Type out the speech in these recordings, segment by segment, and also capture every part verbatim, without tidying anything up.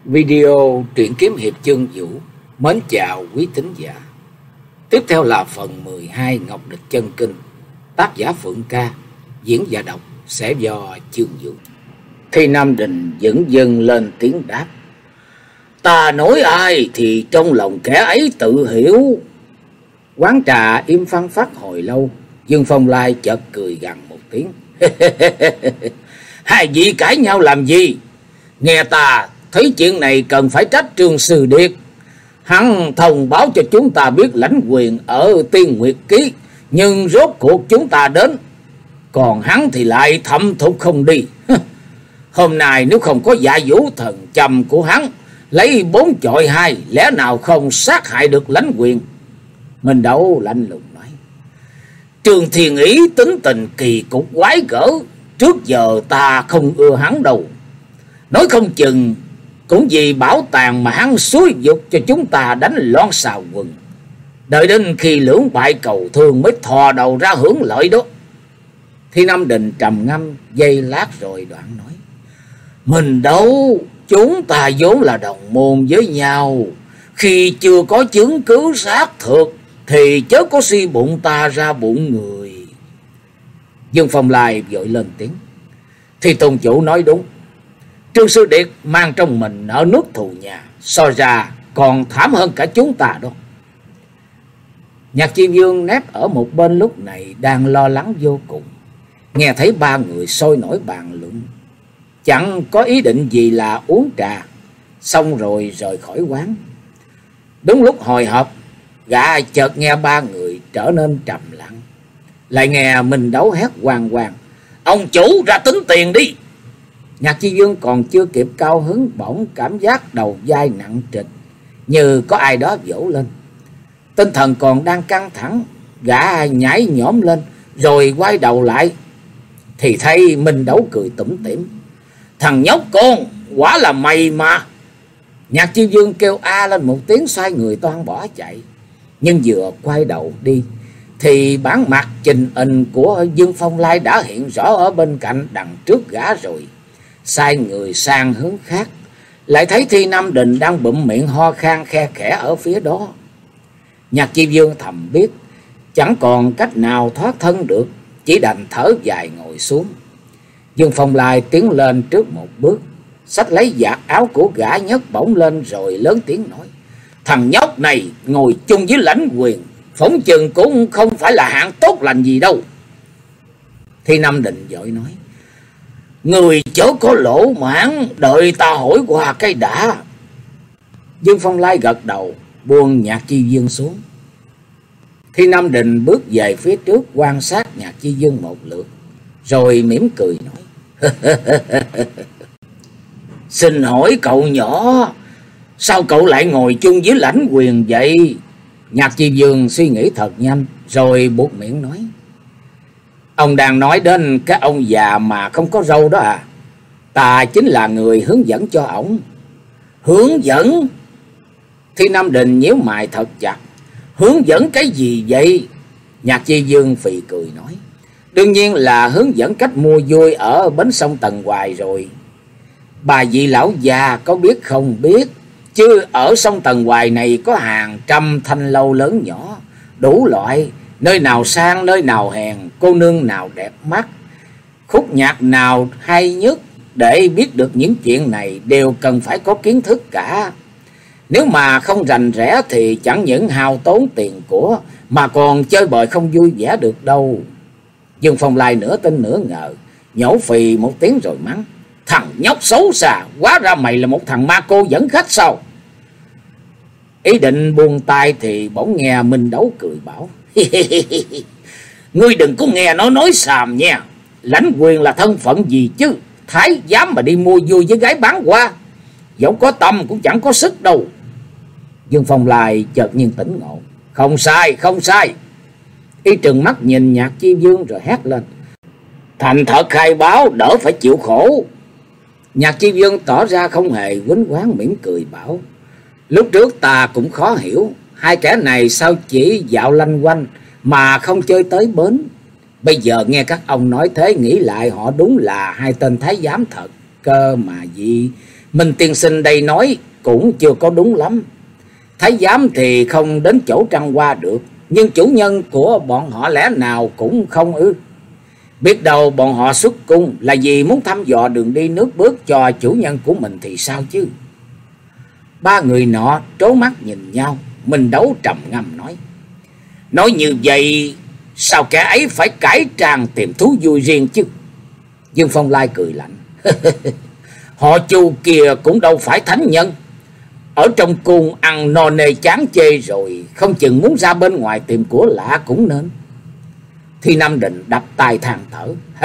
Video truyện kiếm hiệp chương vũ mến chào quý thính giả. Tiếp theo là phần mười hai Ngọc Địch Chân Kinh, tác giả Phượng Ca, diễn giả đọc sẽ do chương vũ. Thi Nam Đình dững dưng lên tiếng đáp: Ta nói ai thì trong lòng kẻ ấy tự hiểu. Quán trà im phăng phát hồi lâu, Dương Phong Lai chợt cười gằn một tiếng. Hai vị cãi nhau làm gì? Nghe ta thấy chuyện này cần phải trách Trương Sư Điệt. Hắn thông báo cho chúng ta biết lãnh quyền ở Tiên Nguyệt Ký, nhưng rốt cuộc chúng ta đến, còn hắn thì lại thâm thục không đi. Hôm nay nếu không có Dạ Vũ thần trầm của hắn lấy bốn chọi hai, lẽ nào không sát hại được lãnh quyền? Minh Đấu lạnh lùng nói: Trương Thiên Ý tính tình kỳ cục quái gở, trước giờ ta không ưa hắn đâu. Nói không chừng cũng vì bảo tàng mà hắn xúi dục cho chúng ta đánh loạn xào quần. Đợi đến khi lưỡng bại cầu thương mới thò đầu ra hưởng lợi đó. Thi Nam Đình trầm ngâm giây lát rồi đoạn nói: Mình đâu, chúng ta vốn là đồng môn với nhau. Khi chưa có chứng cứ xác thực thì chớ có suy bụng ta ra bụng người. Dương Phong Lai vội lên tiếng: Thì tôn chủ nói đúng. Trương Sư Điệt mang trong mình nợ nước thù nhà, so ra còn thảm hơn cả chúng ta đó. Nhạc Chi Vương nép ở một bên lúc này đang lo lắng vô cùng. Nghe thấy ba người sôi nổi bàn luận, chẳng có ý định gì là uống trà, xong rồi rời khỏi quán. Đúng lúc hồi hộp, gã chợt nghe ba người trở nên trầm lặng. Lại nghe Minh Đấu hét hoàng hoàng: Ông chủ ra tính tiền đi! Nhạc Chi Dương còn chưa kịp cao hứng, bỗng cảm giác đầu vai nặng trịch, như có ai đó vỗ lên. Tinh thần còn đang căng thẳng, gã nhảy nhổm lên rồi quay đầu lại thì thấy Minh Đấu cười tủm tỉm: Thằng nhóc con, quả là mày mà! Nhạc Chi Dương kêu a lên một tiếng, xoay người toan bỏ chạy, nhưng vừa quay đầu đi thì bản mặt trình hình của Dương Phong Lai đã hiện rõ ở bên cạnh đằng trước gã rồi. Sai người sang hướng khác, lại thấy Thi Nam Đình đang bụm miệng ho khan khe khẽ ở phía đó. Nhạc Chi Dương thầm biết chẳng còn cách nào thoát thân được, chỉ đành thở dài ngồi xuống. Dương Phong Lai tiến lên trước một bước, xách lấy vạt áo của gã nhấc bổng lên rồi lớn tiếng nói: Thằng nhóc này ngồi chung với lãnh quyền, phỏng chừng cũng không phải là hạng tốt lành gì đâu. Thi Nam Định vội nói: Người chớ có lỗ mãn, đợi ta hỏi qua cái đã. Dương Phong Lai gật đầu, buông Nhạc Chi Dương xuống. Thi Nam Định bước về phía trước quan sát Nhạc Chi Dương một lượt, rồi mỉm cười nói: Xin hỏi cậu nhỏ, sao cậu lại ngồi chung với lãnh quyền vậy? Nhạc Chi Dương suy nghĩ thật nhanh rồi buột miệng nói: Ông đang nói đến cái ông già mà không có râu đó à? Ta chính là người hướng dẫn cho ổng. Hướng dẫn? Thi Nam Đình nhíu mày thật chặt. Hướng dẫn cái gì vậy? Nhạc Chi Dương phì cười nói: Đương nhiên là hướng dẫn cách mua vui ở bến sông Tần Hoài rồi. Bà vị lão già có biết không biết, chứ ở sông Tần Hoài này có hàng trăm thanh lâu lớn nhỏ, đủ loại, nơi nào sang nơi nào hèn, cô nương nào đẹp mắt, khúc nhạc nào hay nhất. Để biết được những chuyện này đều cần phải có kiến thức cả. Nếu mà không rành rẽ thì chẳng những hao tốn tiền của, mà còn chơi bời không vui vẻ được đâu. Dương Phong Lai nửa tin nửa ngờ, nhổ phì một tiếng rồi mắng: Thằng nhóc xấu xa, hóa ra mày là một thằng ma cô dẫn khách sao? Ý định buông tay thì bỗng nghe Minh Đấu cười bảo: Ngươi đừng có nghe nó nói xàm nha. Lãnh quyền là thân phận gì chứ? Thái dám mà đi mua vui với gái bán hoa, dẫu có tâm cũng chẳng có sức đâu. Dương Phong Lai chợt nhiên tỉnh ngộ: Không sai, không sai. Y trừng mắt nhìn Nhạc Chi Dương rồi hét lên: Thành thật khai báo, đỡ phải chịu khổ. Nhạc Chi Dương tỏ ra không hề quýnh quán, mỉm cười bảo: Lúc trước ta cũng khó hiểu, hai kẻ này sao chỉ dạo lanh quanh mà không chơi tới bến. Bây giờ nghe các ông nói thế, nghĩ lại họ đúng là hai tên thái giám thật cơ mà gì. Minh tiên sinh đây nói cũng chưa có đúng lắm. Thái giám thì không đến chỗ trăng hoa được, nhưng chủ nhân của bọn họ lẽ nào cũng không ư? Biết đâu bọn họ xuất cung là vì muốn thăm dò đường đi nước bước cho chủ nhân của mình thì sao chứ? Ba người nọ trố mắt nhìn nhau. Minh Đấu trầm ngâm nói: nói như vậy sao kẻ ấy phải cải trang tìm thú vui riêng chứ? Dương Phong Lai cười lạnh: họ Chu kia cũng đâu phải thánh nhân, ở trong cung ăn no nê chán chê rồi, không chừng muốn ra bên ngoài tìm của lạ cũng nên. Thi Nam Định đập tay than thở: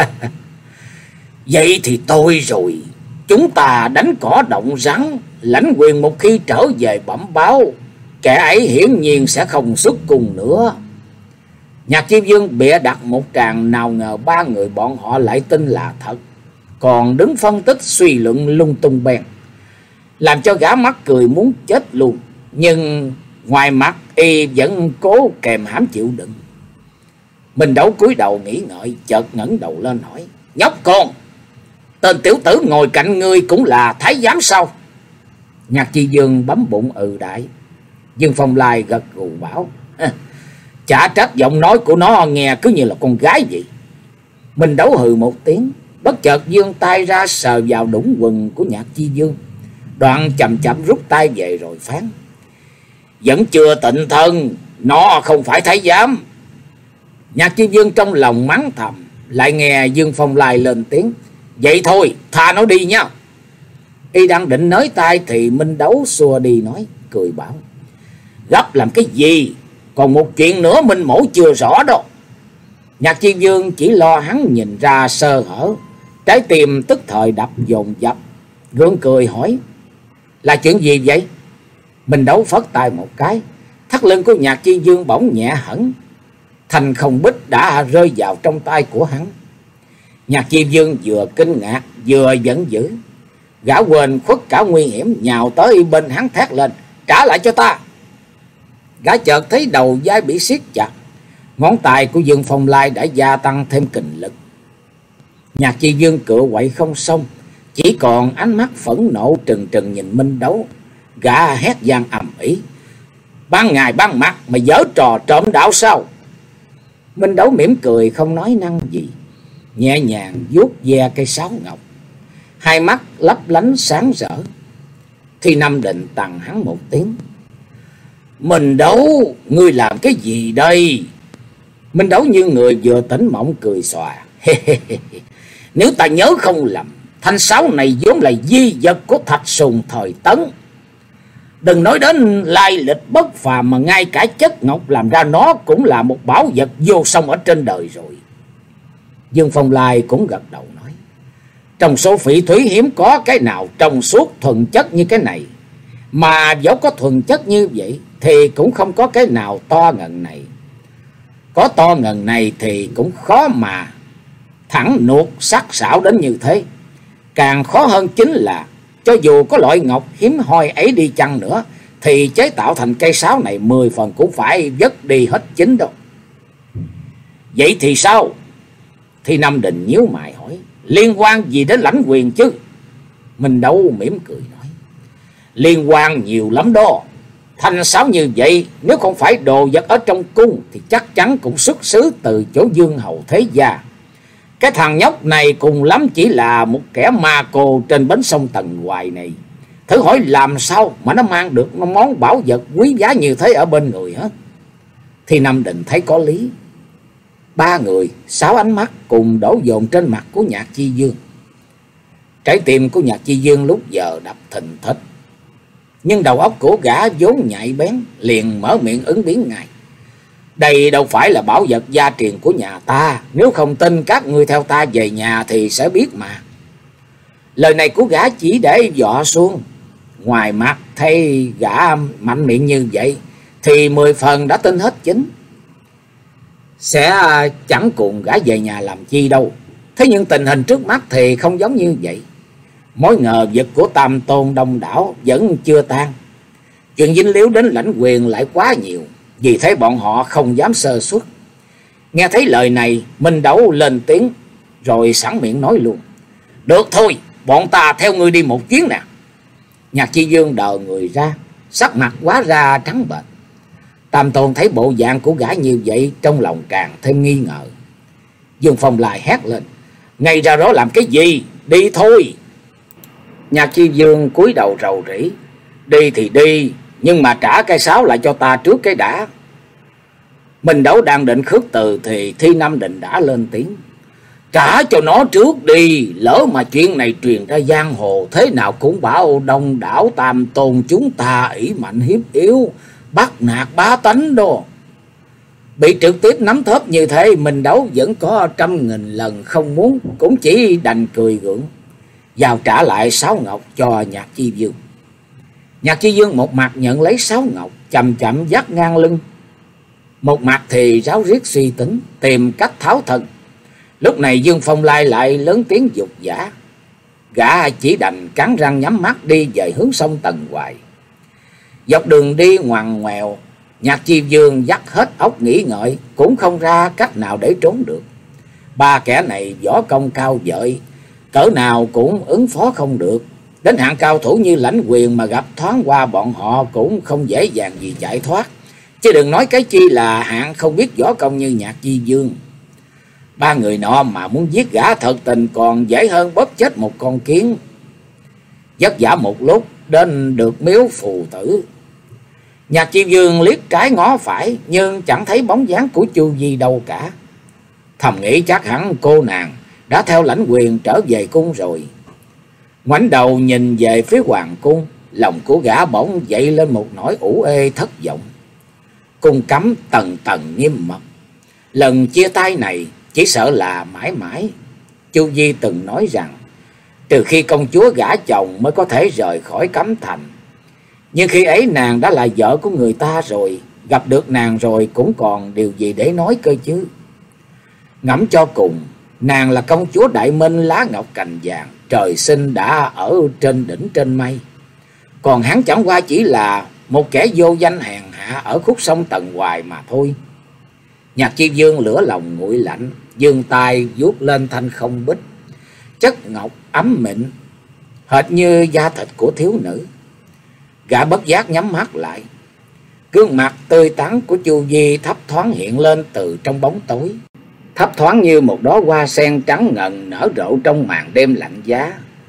vậy thì tôi rồi, chúng ta đánh cỏ động rắn. Lãnh Quyền một khi trở về bẩm báo, kẻ ấy hiển nhiên sẽ không xuất cùng nữa. Nhạc Chi Vương bịa đặt một tràng, nào ngờ ba người bọn họ lại tin là thật, còn đứng phân tích suy luận lung tung bèn, làm cho gã mắc cười muốn chết luôn. Nhưng ngoài mặt y vẫn cố kèm hãm chịu đựng. Minh Đấu cúi đầu nghĩ ngợi, chợt ngẩng đầu lên hỏi: nhóc con, tên tiểu tử ngồi cạnh ngươi cũng là thái giám sao? Nhạc Chi Dương bấm bụng ừ đại. Dương Phong Lai gật gù bảo: chả trách giọng nói của nó nghe cứ như là con gái vậy. Minh Đấu hừ một tiếng, bất chợt giương tay ra sờ vào đũng quần của Nhạc Chi Dương, đoạn chậm chậm rút tay về rồi phán: vẫn chưa tịnh thân, nó không phải thái giám. Nhạc Chi Dương trong lòng mắng thầm, lại nghe Dương Phong Lai lên tiếng: vậy thôi, tha nó đi nha. Y đang định nới tay thì Minh Đấu xua đi nói, cười bảo: gấp làm cái gì, còn một chuyện nữa Minh mổ chưa rõ đâu. Nhạc Chi Dương chỉ lo hắn nhìn ra sơ hở, trái tim tức thời đập dồn dập, gượng cười hỏi: là chuyện gì vậy? Minh Đấu phất tay một cái, thắt lưng của Nhạc Chi Dương bỗng nhẹ hẳn, thành không bích đã rơi vào trong tay của hắn. Nhạc Chi Dương vừa kinh ngạc vừa giận dữ, gã quên khuất cả nguy hiểm, nhào tới bên hắn thét lên: trả lại cho ta! Gã chợt thấy đầu vai bị siết chặt, ngón tay của Dương Phong Lai đã gia tăng thêm kình lực. Nhạc Chi Dương cựa quậy không xong, chỉ còn ánh mắt phẫn nộ trừng trừng nhìn Minh Đấu. Gã hét vang ầm ĩ: ban ngày ban mặt mà giở trò trộm đạo sao? Minh Đấu mỉm cười không nói năng gì, nhẹ nhàng vuốt ve cây sáo ngọc, hai mắt lấp lánh sáng rỡ. Thi Nam Định tằng hắn một tiếng: Minh Đấu, ngươi làm cái gì đây? Minh Đấu như người vừa tỉnh mộng cười xòa: nếu ta nhớ không lầm, thanh sáo này vốn là di vật của Thạch Sùng thời Tấn. Đừng nói đến lai lịch bất phàm, mà ngay cả chất ngọc làm ra nó cũng là một bảo vật vô song ở trên đời rồi. Dương Phong Lai cũng gật đầu nói: trong số phỉ thúy hiếm có cái nào trong suốt thuần chất như cái này, mà dẫu có thuần chất như vậy thì cũng không có cái nào to ngần này. Có to ngần này thì cũng khó mà thẳng nuột sắc sảo đến như thế. Càng khó hơn chính là cho dù có loại ngọc hiếm hoi ấy đi chăng nữa, thì chế tạo thành cây sáo này mười phần cũng phải vất đi hết chính đâu. Vậy thì sao? Thì Nam Định nhíu mày hỏi: liên quan gì đến Lãnh Quyền chứ? Minh Đấu mỉm cười nói: liên quan nhiều lắm đó. Thanh sáo như vậy nếu không phải đồ vật ở trong cung thì chắc chắn cũng xuất xứ từ chỗ Dương hầu thế gia. Cái thằng nhóc này cùng lắm chỉ là một kẻ ma cô trên bến sông Tần Hoài này. Thử hỏi làm sao mà nó mang được món bảo vật quý giá như thế ở bên người hả? Thì Nam Định thấy có lý. Ba người sáu ánh mắt cùng đổ dồn trên mặt của Nhạc Chi Dương. Trái tim của Nhạc Chi Dương lúc giờ đập thình thịch, nhưng đầu óc của gã vốn nhạy bén, liền mở miệng ứng biến ngay: đây đâu phải là bảo vật gia truyền của nhà ta, nếu không tin các ngươi theo ta về nhà thì sẽ biết mà. Lời này của gã chỉ để dọa xuống, ngoài mặt thấy gã mạnh miệng như vậy thì mười phần đã tin hết chính, sẽ chẳng cuồng gã về nhà làm chi đâu. Thế nhưng tình hình trước mắt thì không giống như vậy. Mối ngờ vực của Tam Tôn đông đảo vẫn chưa tan, chuyện dính líu đến Lãnh Quyền lại quá nhiều, vì thế bọn họ không dám sơ suất. Nghe thấy lời này, Minh Đấu lên tiếng rồi sẵn miệng nói luôn: được thôi, bọn ta theo ngươi đi một chuyến nè. Nhạc Chi Dương đờ người ra, sắc mặt quá ra trắng bệch. Tam Tôn thấy bộ dạng của gã như vậy, trong lòng càng thêm nghi ngờ. Dương Phong lại hét lên: ngay ra đó làm cái gì, đi thôi. Nhạc Chi Dương cúi đầu rầu rĩ: đi thì đi, nhưng mà trả cây sáo lại cho ta trước cái đã. Minh Đấu đang định khước từ thì Thi Nam Định đã lên tiếng: trả cho nó trước đi, lỡ mà chuyện này truyền ra giang hồ, thế nào cũng bảo đông đảo Tam Tôn chúng ta ỷ mạnh hiếp yếu, bắt nạt bá tánh đó. Bị trực tiếp nắm thóp như thế, Minh Đấu vẫn có trăm nghìn lần không muốn, cũng chỉ đành cười gượng, giao trả lại sáo ngọc cho Nhạc Chi Dương. Nhạc Chi Dương một mặt nhận lấy sáo ngọc, chậm chậm dắt ngang lưng, một mặt thì ráo riết suy tính, tìm cách tháo thân. Lúc này Dương Phong Lai lại lớn tiếng dục giả, gã chỉ đành cắn răng nhắm mắt đi về hướng sông Tần Hoài. Dọc đường đi ngoằn ngoèo, Nhạc Chi Dương dắt hết óc nghĩ ngợi, cũng không ra cách nào để trốn được. Ba kẻ này võ công cao vợi, cỡ nào cũng ứng phó không được. Đến hạng cao thủ như Lãnh Quyền mà gặp thoáng qua bọn họ cũng không dễ dàng gì chạy thoát, chứ đừng nói cái chi là hạng không biết võ công như Nhạc Chi Dương. Ba người nọ mà muốn giết gã thật tình còn dễ hơn bóp chết một con kiến. Vất vả một lúc đến được miếu phù tử. Nhạc Chi Dương liếc trái ngó phải, nhưng chẳng thấy bóng dáng của Chu Di đâu cả. Thầm nghĩ chắc hẳn cô nàng đã theo Lãnh Quyền trở về cung rồi. Ngoảnh đầu nhìn về phía hoàng cung, lòng của gã bỗng dậy lên một nỗi ủ ê thất vọng. Cung cấm tầng tầng nghiêm mật, lần chia tay này chỉ sợ là mãi mãi. Chu Di từng nói rằng trừ khi công chúa gả chồng mới có thể rời khỏi cấm thành, nhưng khi ấy nàng đã là vợ của người ta rồi, gặp được nàng rồi cũng còn điều gì để nói cơ chứ. Ngẫm cho cùng, nàng là công chúa Đại Minh lá ngọc cành vàng, trời sinh đã ở trên đỉnh trên mây, còn hắn chẳng qua chỉ là một kẻ vô danh hèn hạ ở khúc sông Tần Hoài mà thôi. Nhạc Chi Dương lửa lòng nguội lạnh, giương tay vuốt lên thanh không bích, chất ngọc ấm mịn hệt như da thịt của thiếu nữ. Gã bất giác nhắm mắt lại, gương mặt tươi tắn của Chu Di thấp thoáng hiện lên từ trong bóng tối, thấp thoáng như một đóa hoa sen trắng ngần nở rộ trong màn đêm lạnh giá.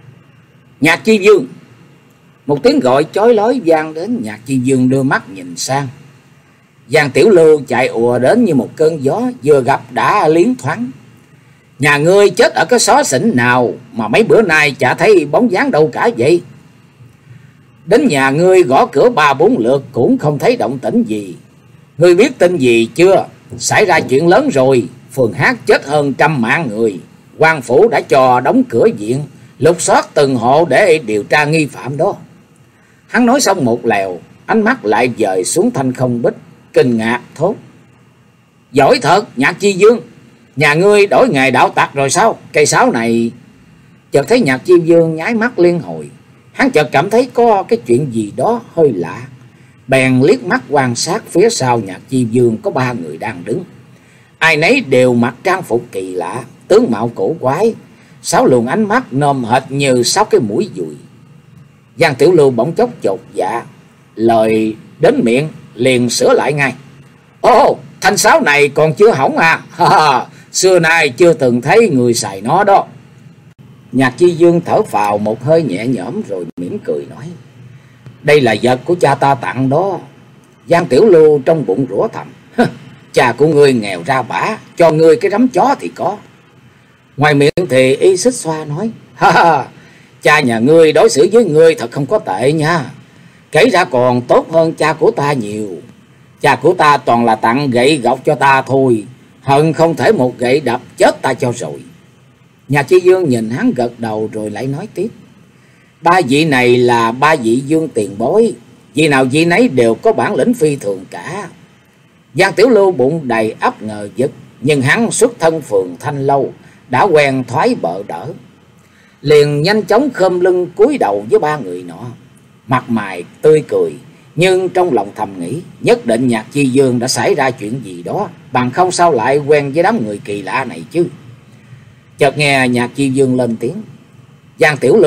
Nhạc Chi Dương! Một tiếng gọi chói lói vang đến. Nhạc Chi Dương đưa mắt nhìn sang, Giang Tiểu Lưu chạy ùa đến như một cơn gió, vừa gặp đã liến thoáng: nhà ngươi chết ở cái xó xỉnh nào mà mấy bữa nay chả thấy bóng dáng đâu cả vậy? Đến nhà ngươi gõ cửa ba bốn lượt cũng không thấy động tĩnh gì. Ngươi biết tin gì chưa? Xảy ra chuyện lớn rồi, phường Hát chết hơn trăm mạng người. Quan phủ đã cho đóng cửa viện, lục soát từng hộ để điều tra nghi phạm đó. Hắn nói xong một lèo, ánh mắt lại dời xuống thanh không bích, kinh ngạc thốt: giỏi thật, Nhạc Chi Dương, nhà ngươi đổi nghề đạo tặc rồi sao? Cây sáo này... Chợt thấy Nhạc Chi Dương nháy mắt liên hồi, hắn chợt cảm thấy có cái chuyện gì đó hơi lạ, bèn liếc mắt quan sát phía sau Nhạc Chi Dương có ba người đang đứng. Ai nấy đều mặc trang phục kỳ lạ, tướng mạo cổ quái, sáu luồng ánh mắt nôm hệt như sáu cái mũi dùi. Giang Tiểu Lưu bỗng chốc chột dạ, lời đến miệng liền sửa lại ngay: ồ, thanh sáo này còn chưa hỏng à? Xưa nay chưa từng thấy người xài nó đó. Nhạc Chi Dương thở phào một hơi nhẹ nhõm rồi mỉm cười nói: đây là vật của cha ta tặng đó. Giang Tiểu Lưu trong bụng rủa thầm: cha của ngươi nghèo ra bả, cho ngươi cái rắm chó thì có. Ngoài miệng thì y xích xoa nói: ha ha, cha nhà ngươi đối xử với ngươi thật không có tệ nha, kể ra còn tốt hơn cha của ta nhiều. Cha của ta toàn là tặng gậy gộc cho ta thôi, hận không thể một gậy đập chết ta cho rồi. Nhạc Chi Dương nhìn hắn gật đầu rồi lại nói tiếp: ba vị này là ba vị dương tiền bối, vị nào vị nấy đều có bản lĩnh phi thường cả. Giang Tiểu Lưu bụng đầy ấp ngờ vực, nhưng hắn xuất thân phường Thanh Lâu, đã quen thoái bợ đỡ, liền nhanh chóng khom lưng cúi đầu với ba người nọ, mặt mày tươi cười, nhưng trong lòng thầm nghĩ nhất định Nhạc Chi Dương đã xảy ra chuyện gì đó, bằng không sao lại quen với đám người kỳ lạ này chứ. Chợt nghe Nhạc Chi Dương lên tiếng: Giang Tiểu Lưu,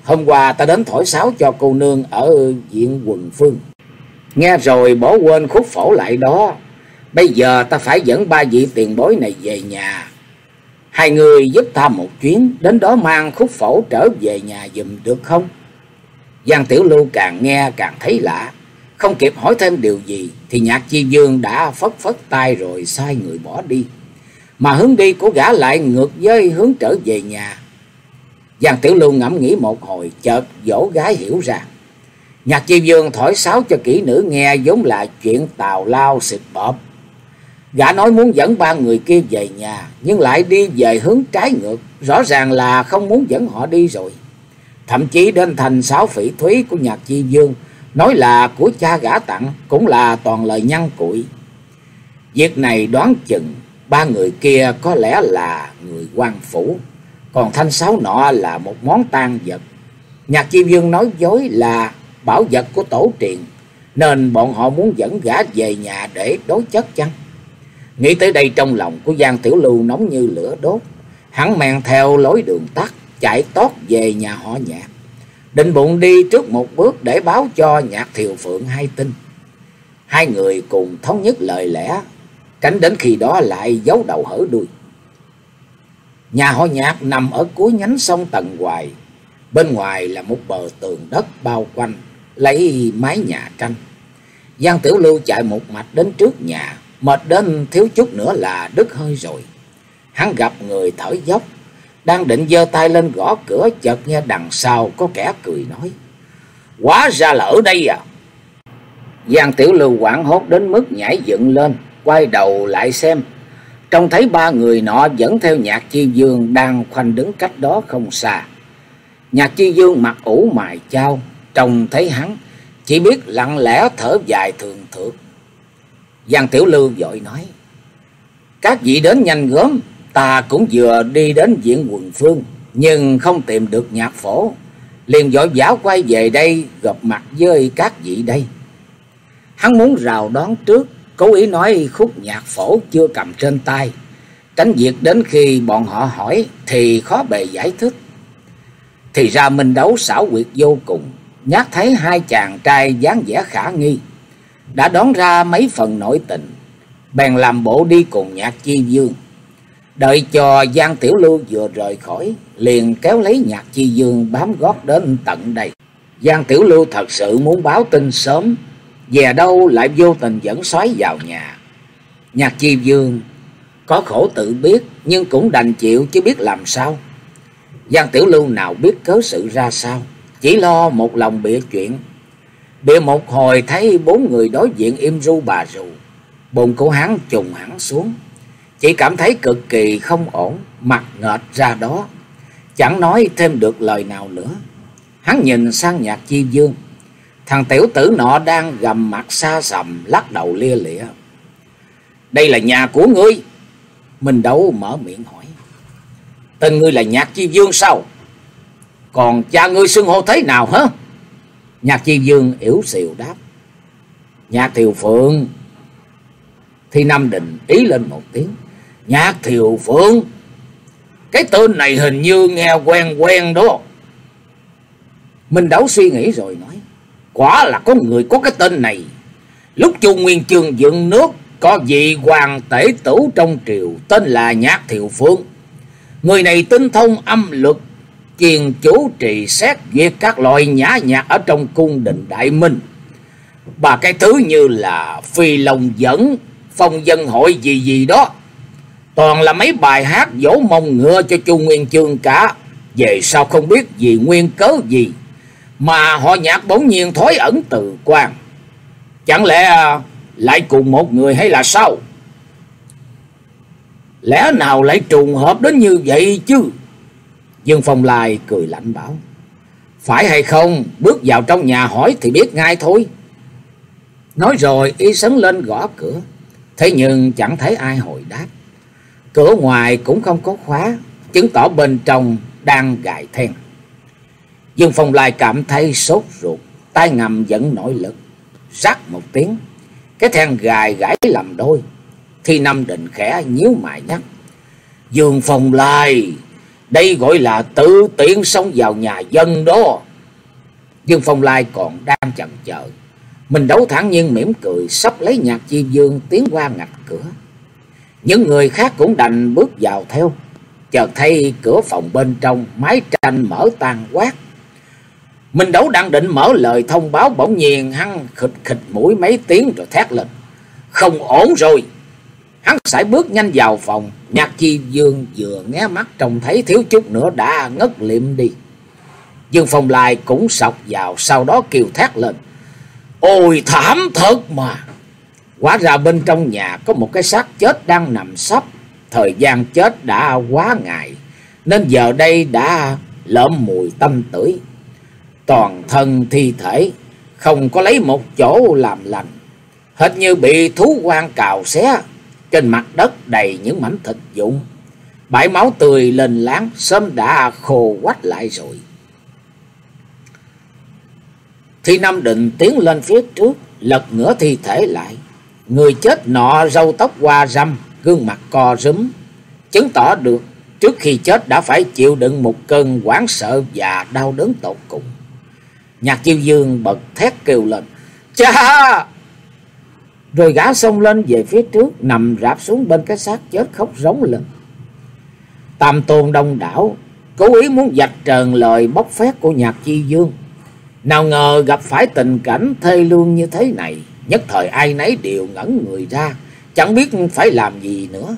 hôm qua ta đến thổi sáo cho cô nương ở viện Quần Phương. Nghe rồi bỏ quên khúc phổ lại đó. Bây giờ ta phải dẫn ba vị tiền bối này về nhà. Hai người giúp ta một chuyến, đến đó mang khúc phổ trở về nhà giùm được không? Giang Tiểu Lưu càng nghe càng thấy lạ. Không kịp hỏi thêm điều gì thì Nhạc Chi Dương đã phất phất tay rồi sai người bỏ đi. Mà hướng đi của gã lại ngược với hướng trở về nhà. Giang Tiểu Lưu ngẫm nghĩ một hồi, chợt dỗ gái hiểu ra. Nhạc Chi Dương thổi sáo cho kỹ nữ nghe vốn là chuyện tào lao xịt bọp. Gã nói muốn dẫn ba người kia về nhà, nhưng lại đi về hướng trái ngược, rõ ràng là không muốn dẫn họ đi rồi. Thậm chí đến thành sáo phỉ thúy của Nhạc Chi Dương, nói là của cha gã tặng, cũng là toàn lời nhăn cụi. Việc này đoán chừng ba người kia có lẽ là người quan phủ, còn thanh sáo nọ là một món tang vật. Nhạc Chi Dương nói dối là bảo vật của tổ truyền, nên bọn họ muốn dẫn gã về nhà để đối chất chăng? Nghĩ tới đây trong lòng của Giang Tiểu Lưu nóng như lửa đốt. Hắn men theo lối đường tắt chạy tót về nhà họ Nhạc, định bụng đi trước một bước để báo cho Nhạc Thiều Phượng hay tin. Hai người cùng thống nhất lời lẽ, tránh đến khi đó lại giấu đầu hở đuôi. Nhà họ Nhạc nằm ở cuối nhánh sông Tần Hoài. Bên ngoài là một bờ tường đất bao quanh, lấy mái nhà tranh. Giang Tiểu Lưu chạy một mạch đến trước nhà, mệt đến thiếu chút nữa là đứt hơi rồi. Hắn gặp người thở dốc, đang định giơ tay lên gõ cửa, chợt nghe đằng sau có kẻ cười nói: "Hóa ra là ở đây à?" Giang Tiểu Lưu hoảng hốt đến mức nhảy dựng lên, quay đầu lại xem, trông thấy ba người nọ dẫn theo Nhạc Chi Dương đang khoanh đứng cách đó không xa. Nhạc Chi Dương mặt ủ mày chao, trông thấy hắn chỉ biết lặng lẽ thở dài thường thượt. Giang Tiểu Lưu vội nói: "Các vị đến nhanh gớm, ta cũng vừa đi đến viện Quần Phương, nhưng không tìm được Nhạc Phổ, liền vội vã quay về đây gặp mặt với các vị đây." Hắn muốn rào đón trước, cố ý nói khúc Nhạc Phổ chưa cầm trên tay, tránh việc đến khi bọn họ hỏi thì khó bề giải thích. Thì ra Minh Đấu xảo quyệt vô cùng, nhát thấy hai chàng trai dáng vẻ khả nghi, đã đoán ra mấy phần nội tình, bèn làm bộ đi cùng Nhạc Chi Dương. Đợi cho Giang Tiểu Lưu vừa rời khỏi, liền kéo lấy Nhạc Chi Dương bám gót đến tận đây. Giang Tiểu Lưu thật sự muốn báo tin sớm, về đâu lại vô tình dẫn xoáy vào nhà. Nhạc Chi Dương có khổ tự biết, nhưng cũng đành chịu chứ biết làm sao. Giang Tiểu Lưu nào biết cớ sự ra sao, chỉ lo một lòng bịa chuyện. Bịa một hồi thấy bốn người đối diện im ru bà rù, bụng của hắn trùng hẳn xuống, chỉ cảm thấy cực kỳ không ổn, mặt nghệt ra đó, chẳng nói thêm được lời nào nữa. Hắn nhìn sang Nhạc Chi Dương, thằng tiểu tử nọ đang gầm mặt xa sầm, lắc đầu lia lịa. "Đây là nhà của ngươi?" Minh Đấu mở miệng hỏi. "Tên ngươi là Nhạc Chi Dương sao? Còn cha ngươi xưng hô thế nào hả?" Nhạc Chi Dương yểu xìu đáp: "Nhạc Thiều Phượng." Thi Nam Định ý lên một tiếng: "Nhạc Thiều Phượng? Cái tên này hình như nghe quen quen đó." Minh Đấu suy nghĩ rồi nói: "Quả là có người có cái tên này. Lúc Chu Nguyên Chương dựng nước, có vị hoàng tể tử trong triều tên là Nhạc Thiều Phượng. Người này tinh thông âm luật, chuyên chủ trì xét duyệt các loại nhã nhạc ở trong cung đình Đại Minh. Bà cái thứ như là Phi Long Dẫn, Phong Dân Hội gì gì đó, toàn là mấy bài hát dỗ mông ngựa cho Chu Nguyên Chương cả. Về sau không biết vì nguyên cớ gì mà họ Nhạc bỗng nhiên thối ẩn từ quan. Chẳng lẽ lại cùng một người hay là sao? Lẽ nào lại trùng hợp đến như vậy chứ?" Dương Phong Lai cười lạnh bảo: "Phải hay không, bước vào trong nhà hỏi thì biết ngay thôi." Nói rồi y sấn lên gõ cửa, thế nhưng chẳng thấy ai hồi đáp. Cửa ngoài cũng không có khóa, chứng tỏ bên trong đang gài then. Dương Phong Lai cảm thấy sốt ruột, tay ngầm vẫn nổi lực. Rắc một tiếng, cái then gài gãy làm đôi. Thi Nam Định khẽ nhíu mày nhắc: "Dương Phong Lai, Đây gọi là tự tiện xông vào nhà dân đó. Dương Phong Lai còn đang chần chờ, Minh Đấu thản nhiên mỉm cười, sắp lấy Nhạc Chi Dương tiến qua ngạch cửa. Những người khác cũng đành bước vào theo. Chợt thấy cửa phòng bên trong mái tranh mở tan quát. Minh Đấu đang định mở lời thông báo, bỗng nhiên hắn khịt khịt mũi mấy tiếng rồi thét lên: không ổn rồi! Hắn sải bước nhanh vào phòng. Nhạc Chi Dương vừa ngé mắt trông thấy thiếu chút nữa đã ngất liệm đi. Dương Phong Lai cũng sọc vào, sau đó kêu thét lên: ôi thảm thật mà! Hóa ra bên trong nhà có một cái xác chết đang nằm sấp. Thời gian chết đã quá ngày, nên giờ đây đã lợm mùi tanh tưởi. Toàn thân thi thể không có lấy một chỗ làm lành, hệt như bị thú hoang cào xé. Trên mặt đất đầy những mảnh thịt vụn, bãi máu tươi lên láng, sớm đã khô quắt lại rồi. Thi Nam Định tiến lên phía trước, lật ngửa thi thể lại. Người chết nọ râu tóc hoa râm, gương mặt co rúm, chứng tỏ được trước khi chết đã phải chịu đựng một cơn hoảng sợ và đau đớn tột cùng. Nhạc Chiêu Dương bật thét kêu lên: cha! Rồi gã xông lên về phía trước, nằm rạp xuống bên cái xác chết khóc rống lên. Tam tôn đông đảo cố ý muốn vạch trần lời bóc phét của Nhạc Chi Dương. Nào ngờ gặp phải tình cảnh thê lương như thế này, nhất thời ai nấy đều ngẩn người ra, chẳng biết phải làm gì nữa.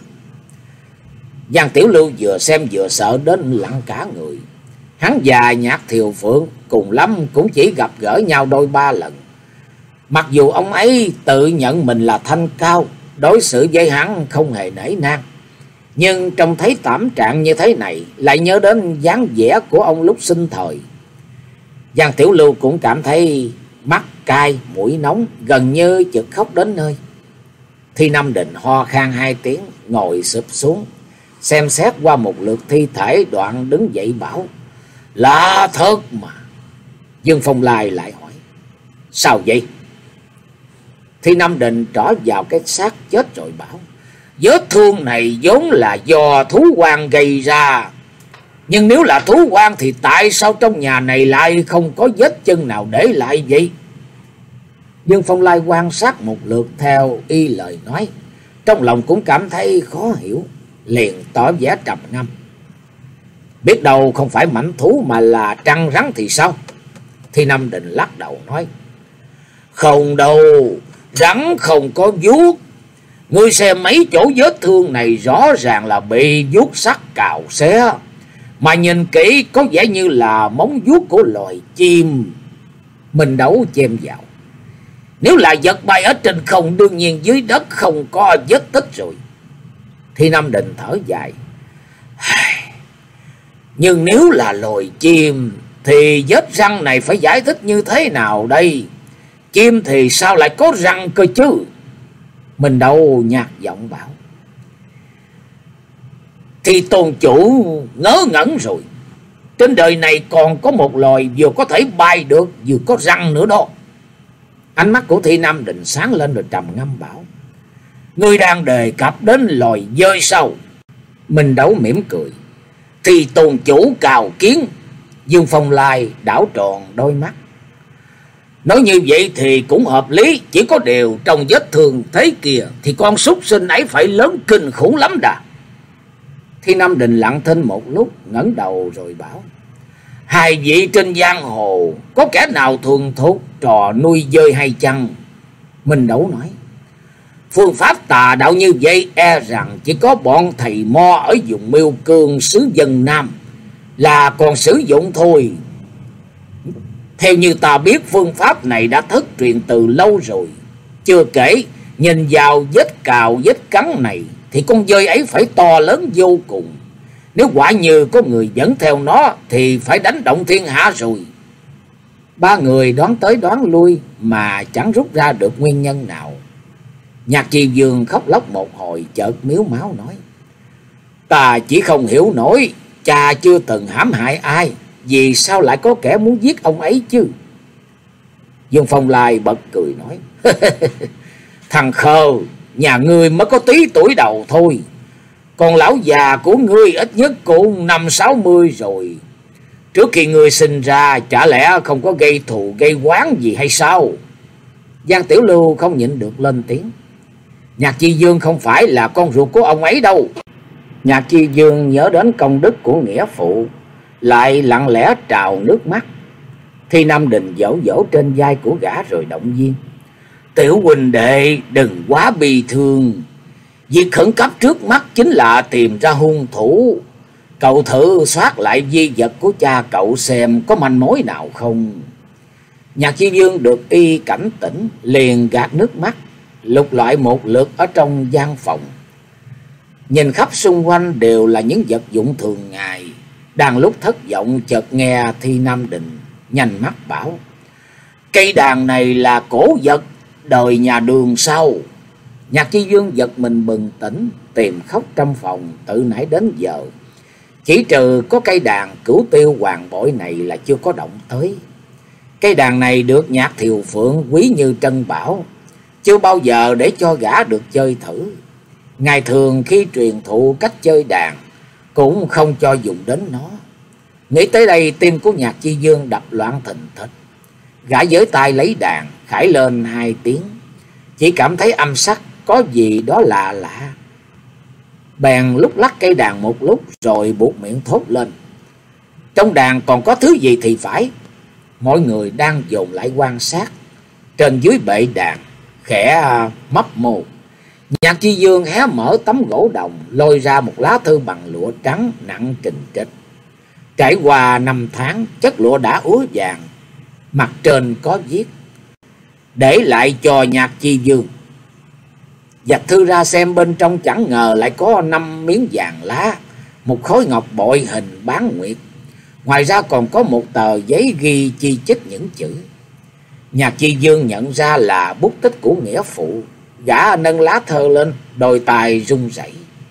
Giang Tiểu Lưu vừa xem vừa sợ đến lặng cả người. Hắn và Nhạc Thiều Phượng cùng lắm cũng chỉ gặp gỡ nhau đôi ba lần. Mặc dù ông ấy tự nhận mình là thanh cao, đối xử với hắn không hề nể nang, nhưng trông thấy tảm trạng như thế này lại nhớ đến dáng vẻ của ông lúc sinh thời. Giang Tiểu Lưu cũng cảm thấy mắt cay, mũi nóng, gần như chực khóc đến nơi. Thi Nam Định ho khan hai tiếng, ngồi sụp xuống, xem xét qua một lượt thi thể, đoạn đứng dậy bảo: lạ thật mà. Dương Phong Lai lại hỏi: sao vậy? Thi Nam Định trỏ vào cái xác chết rồi bảo: vết thương này vốn là do thú hoang gây ra. Nhưng nếu là thú hoang thì tại sao trong nhà này lại không có vết chân nào để lại vậy? Dương Phong Lai quan sát một lượt theo y lời nói, trong lòng cũng cảm thấy khó hiểu, liền tỏ vẻ trầm ngâm: biết đâu không phải mãnh thú mà là trăng rắn thì sao? Thi Nam Định lắc đầu nói: không đâu, rắn không có vuốt. Ngươi xem mấy chỗ vết thương này rõ ràng là bị vuốt sắc cào xé, mà nhìn kỹ có vẻ như là móng vuốt của loài chim. Minh Đấu chêm vào: nếu là vật bay ở trên không, đương nhiên dưới đất không có vết tích rồi. Thi Nam Định thở dài: nhưng nếu là loài chim thì vết răng này phải giải thích như thế nào đây? Chim thì sao lại có răng cơ chứ? Mình đâu nhạt giọng bảo: thì tôn chủ ngớ ngẩn rồi. Trên đời này còn có một loài vừa có thể bay được vừa có răng nữa đó. Ánh mắt của Thi Nam Định sáng lên rồi trầm ngâm bảo: ngươi đang đề cập đến loài dơi sao? Mình Đấu mỉm cười: thì tôn chủ cào kiến. Dương Phong Lai đảo tròn đôi mắt: nói như vậy thì cũng hợp lý, chỉ có điều trong vết thương thế kia thì con súc sinh ấy phải lớn kinh khủng lắm đà. Thi Nam Định lặng thinh một lúc, ngẩng đầu rồi bảo: hai vị trên giang hồ có kẻ nào thuần thục trò nuôi dơi hay chăng? Minh Đấu nói: phương pháp tà đạo như vậy e rằng chỉ có bọn thầy mo ở vùng Miêu Cương xứ Vân Nam là còn sử dụng thôi. Theo như ta biết, phương pháp này đã thất truyền từ lâu rồi. Chưa kể, nhìn vào vết cào vết cắn này thì con dơi ấy phải to lớn vô cùng. Nếu quả như có người dẫn theo nó thì phải đánh động thiên hạ rồi. Ba người đoán tới đoán lui mà chẳng rút ra được nguyên nhân nào. Nhạc Chi Dương khóc lóc một hồi, chợt miếu máu nói: ta chỉ không hiểu nổi, cha chưa từng hãm hại ai, vì sao lại có kẻ muốn giết ông ấy chứ? Dương Phong Lai bật cười nói: thằng khờ, nhà ngươi mới có tí tuổi đầu thôi. Còn lão già của ngươi ít nhất cũng năm sáu mươi rồi. Trước khi ngươi sinh ra chả lẽ không có gây thù gây oán gì hay sao? Giang Tiểu Lưu không nhịn được lên tiếng. Nhạc Chi Dương không phải là con ruột của ông ấy đâu. Nhạc Chi Dương nhớ đến công đức của nghĩa phụ, lại lặng lẽ trào nước mắt. Thi Nam Đình dỗ dỗ trên vai của gã rồi động viên. Tiểu huynh đệ đừng quá bi thương. Việc khẩn cấp trước mắt chính là tìm ra hung thủ. Cậu thử soát lại di vật của cha cậu xem có manh mối nào không. Nhạc Chi Dương được y cảnh tỉnh, liền gạt nước mắt, lục lại một lượt ở trong gian phòng. Nhìn khắp xung quanh đều là những vật dụng thường ngày. Đang lúc thất vọng chợt nghe Thi Nam Đình nhanh mắt bảo. Cây đàn này là cổ vật đời nhà Đường sao? Nhạc Chi Dương giật mình bừng tỉnh, tìm khóc trong phòng từ nãy đến giờ. Chỉ trừ có cây đàn Cửu Tiêu Hoàng Bội này là chưa có động tới. Cây đàn này được Nhạc Thiều Phượng quý như trân bảo, chưa bao giờ để cho gã được chơi thử. Ngày thường khi truyền thụ cách chơi đàn cũng không cho dùng đến nó. Nghĩ tới đây tim của Nhạc Chi Dương đập loạn thình thịch. Gã giới tay lấy đàn khải lên hai tiếng, chỉ cảm thấy âm sắc có gì đó lạ lạ. Bèn lúc lắc cây đàn một lúc rồi buột miệng thốt lên. Trong đàn còn có thứ gì thì phải. Mọi người đang dồn lại quan sát. Trên dưới bệ đàn khẽ mấp mô. Nhạc Chi Dương hé mở tấm gỗ đồng, lôi ra một lá thư bằng lụa trắng nặng trình trịch. Trải qua năm tháng, chất lụa đã úa vàng. Mặt trên có viết: để lại cho Nhạc Chi Dương. Giặt thư ra xem, bên trong chẳng ngờ lại có năm miếng vàng lá, một khối ngọc bội hình bán nguyệt. Ngoài ra còn có một tờ giấy ghi chi chít những chữ. Nhạc Chi Dương nhận ra là bút tích của nghĩa phụ. Gã nâng lá thơ lên, đôi tài run rẩy.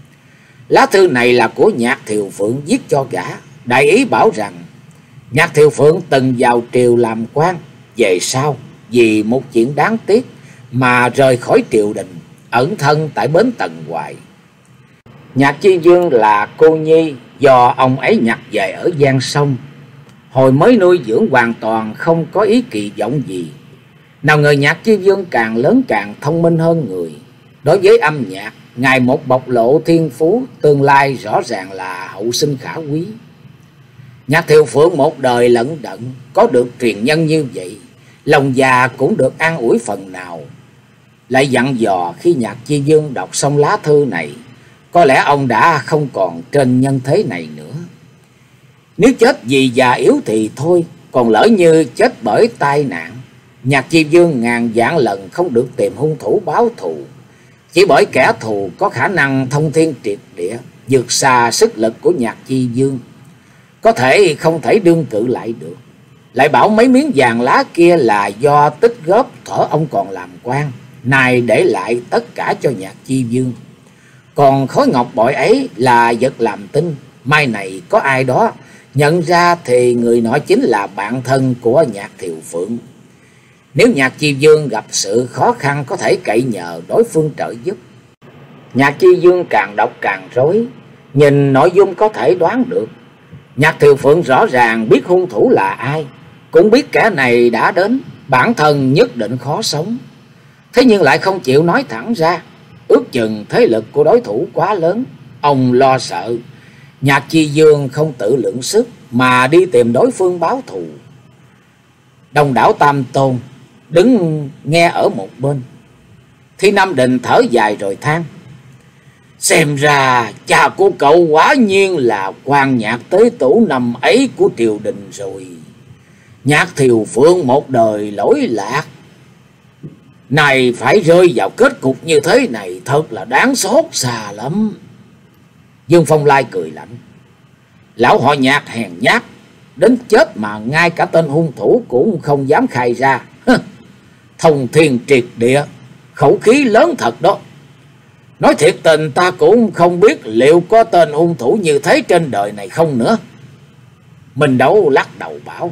Lá thư này là của Nhạc Thiều Phượng viết cho gã. Đại ý bảo rằng Nhạc Thiều Phượng từng vào triều làm quan, về sau vì một chuyện đáng tiếc mà rời khỏi triều đình, ẩn thân tại bến Tần Hoài. Nhạc Chi Dương là cô nhi do ông ấy nhặt về ở Giang Sông. Hồi mới nuôi dưỡng hoàn toàn không có ý kỳ vọng gì. Nào ngờ Nhạc Chi Dương càng lớn càng thông minh hơn người. Đối với âm nhạc, ngài một bộc lộ thiên phú, tương lai rõ ràng là hậu sinh khả quý. Nhạc Thiều Phượng một đời lận đận, có được truyền nhân như vậy, lòng già cũng được an ủi phần nào. Lại dặn dò khi Nhạc Chi Dương đọc xong lá thư này, có lẽ ông đã không còn trên nhân thế này nữa. Nếu chết vì già yếu thì thôi, còn lỡ như chết bởi tai nạn, Nhạc Chi Dương ngàn vạn lần không được tìm hung thủ báo thù. Chỉ bởi kẻ thù có khả năng thông thiên triệt địa, vượt xa sức lực của Nhạc Chi Dương, có thể không thể đương cự lại được. Lại bảo mấy miếng vàng lá kia là do tích góp thuở ông còn làm quan, nay để lại tất cả cho Nhạc Chi Dương. Còn khối ngọc bội ấy là vật làm tinh, mai này có ai đó nhận ra thì người nọ chính là bạn thân của Nhạc Thiều Phượng. Nếu Nhạc Chi Dương gặp sự khó khăn có thể cậy nhờ đối phương trợ giúp. Nhạc Chi Dương càng đọc càng rối, nhìn nội dung có thể đoán được. Nhạc Thiều Phượng rõ ràng biết hung thủ là ai, cũng biết kẻ này đã đến, bản thân nhất định khó sống. Thế nhưng lại không chịu nói thẳng ra, ước chừng thế lực của đối thủ quá lớn. Ông lo sợ Nhạc Chi Dương không tự lượng sức mà đi tìm đối phương báo thù. Đông đảo Tam Tôn đứng nghe ở một bên. Thi Nam Đình thở dài rồi than: xem ra cha của cậu quả nhiên là quan Nhạc tế tổ năm ấy của triều đình rồi. Nhạc Thiều Phượng một đời lỗi lạc, này phải rơi vào kết cục như thế này thật là đáng xót xa lắm. Dương Phong Lai cười lạnh: lão họ Nhạc hèn nhát đến chết mà ngay cả tên hung thủ cũng không dám khai ra. Thông thiên triệt địa, khẩu khí lớn thật đó. Nói thiệt tình ta cũng không biết liệu có tên hung thủ như thế trên đời này không nữa. Minh Đấu lắc đầu bảo: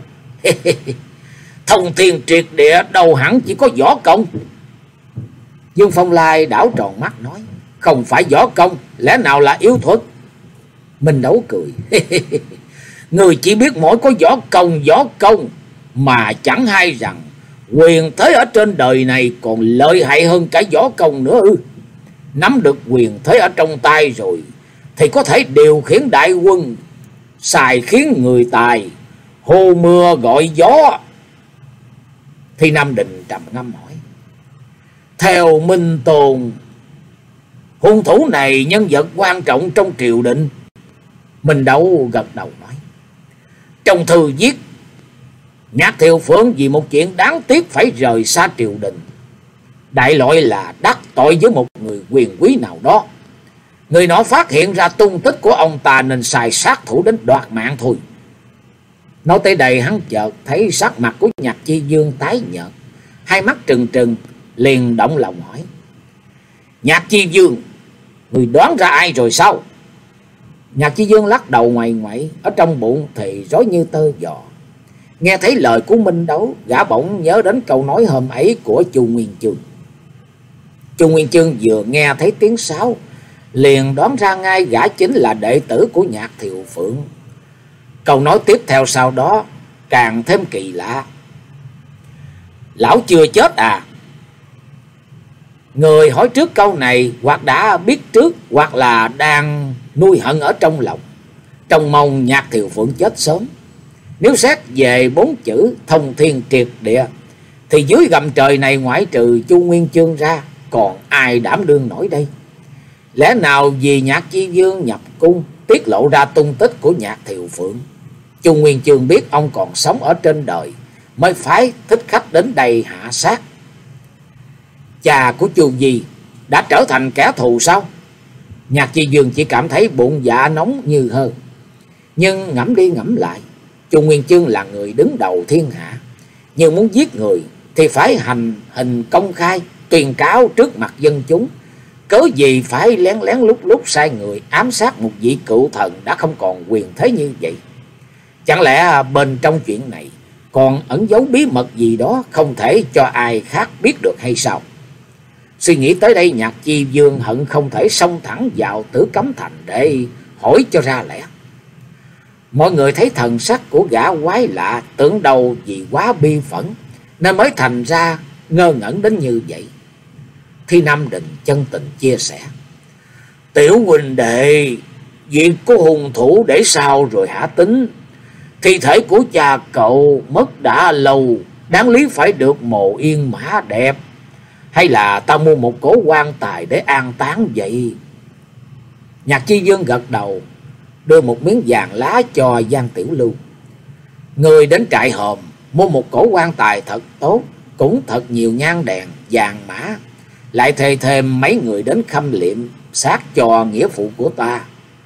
thông thiên triệt địa đâu hẳn chỉ có võ công. Dương Phong Lai đảo tròn mắt nói: không phải võ công, lẽ nào là yếu thuật? Minh Đấu cười. Người chỉ biết mỗi có võ công, võ công, mà chẳng hay rằng quyền thế ở trên đời này còn lợi hại hơn cả võ công nữa ư? Nắm được quyền thế ở trong tay rồi thì có thể điều khiển đại quân, xài khiến người tài, hô mưa gọi gió. Thi Nam Định trầm ngâm hỏi. Theo Minh Tồn, hung thủ này nhân vật quan trọng trong triều đình? Minh Đấu gật đầu nói. Trong thư viết, Nhạc Thiệu Phượng vì một chuyện đáng tiếc phải rời xa triều đình. Đại loại là đắc tội với một người quyền quý nào đó. Người nọ phát hiện ra tung tích của ông ta nên xài sát thủ đến đoạt mạng thôi. Nói tới đây hắn chợt thấy sắc mặt của Nhạc Chi Dương tái nhợt, hai mắt trừng trừng, liền động lòng hỏi. Nhạc Chi Dương, người đoán ra ai rồi sao? Nhạc Chi Dương lắc đầu ngoài ngoại, ở trong bụng thì rối như tơ giò. Nghe thấy lời của Minh Đấu, gã bỗng nhớ đến câu nói hôm ấy của Chu Nguyên Chương. Chu Nguyên Chương vừa nghe thấy tiếng sáo, liền đoán ra ngay gã chính là đệ tử của Nhạc Thiệu Phượng. Câu nói tiếp theo sau đó càng thêm kỳ lạ. Lão chưa chết à? Người hỏi trước câu này hoặc đã biết trước, hoặc là đang nuôi hận ở trong lòng, trông mong Nhạc Thiệu Phượng chết sớm. Nếu xét về bốn chữ thông thiên triệt địa, thì dưới gầm trời này ngoại trừ Chu Nguyên Chương ra, còn ai đảm đương nổi đây? Lẽ nào vì Nhạc Chi Dương nhập cung tiết lộ ra tung tích của Nhạc Thiệu Phượng, Chu Nguyên Chương biết ông còn sống ở trên đời, mới phải thích khách đến đây hạ sát? Cha của Chu Di đã trở thành kẻ thù sao? Nhạc Chi Dương chỉ cảm thấy bụng dạ nóng như hơ. Nhưng ngẫm đi ngẫm lại, Chu Nguyên Chương là người đứng đầu thiên hạ, nhưng muốn giết người thì phải hành hình công khai, tuyên cáo trước mặt dân chúng. Cớ gì phải lén lén lúc lúc sai người ám sát một vị cựu thần đã không còn quyền thế như vậy? Chẳng lẽ bên trong chuyện này còn ẩn giấu bí mật gì đó không thể cho ai khác biết được hay sao? Suy nghĩ tới đây, Nhạc Chi Dương hận không thể xông thẳng vào Tử Cấm Thành để hỏi cho ra lẽ. Mọi người thấy thần sắc của gã quái lạ, tưởng đâu vì quá bi phẫn nên mới thành ra ngơ ngẩn đến như vậy. Thi Nam Định chân tình chia sẻ. Tiểu huynh đệ, việc của hung thủ để sau rồi hả tính. Thi thể của cha cậu mất đã lâu, đáng lý phải được mồ yên mã đẹp. Hay là ta mua một cổ quan tài để an táng vậy? Nhạc Chi Dương gật đầu, đưa một miếng vàng lá cho Giang Tiểu Lưu. Người đến trại hòm mua một cổ quan tài thật tốt, cũng thật nhiều nhang đèn, vàng mã. Lại thề thêm mấy người đến khâm liệm xác cho nghĩa phụ của ta.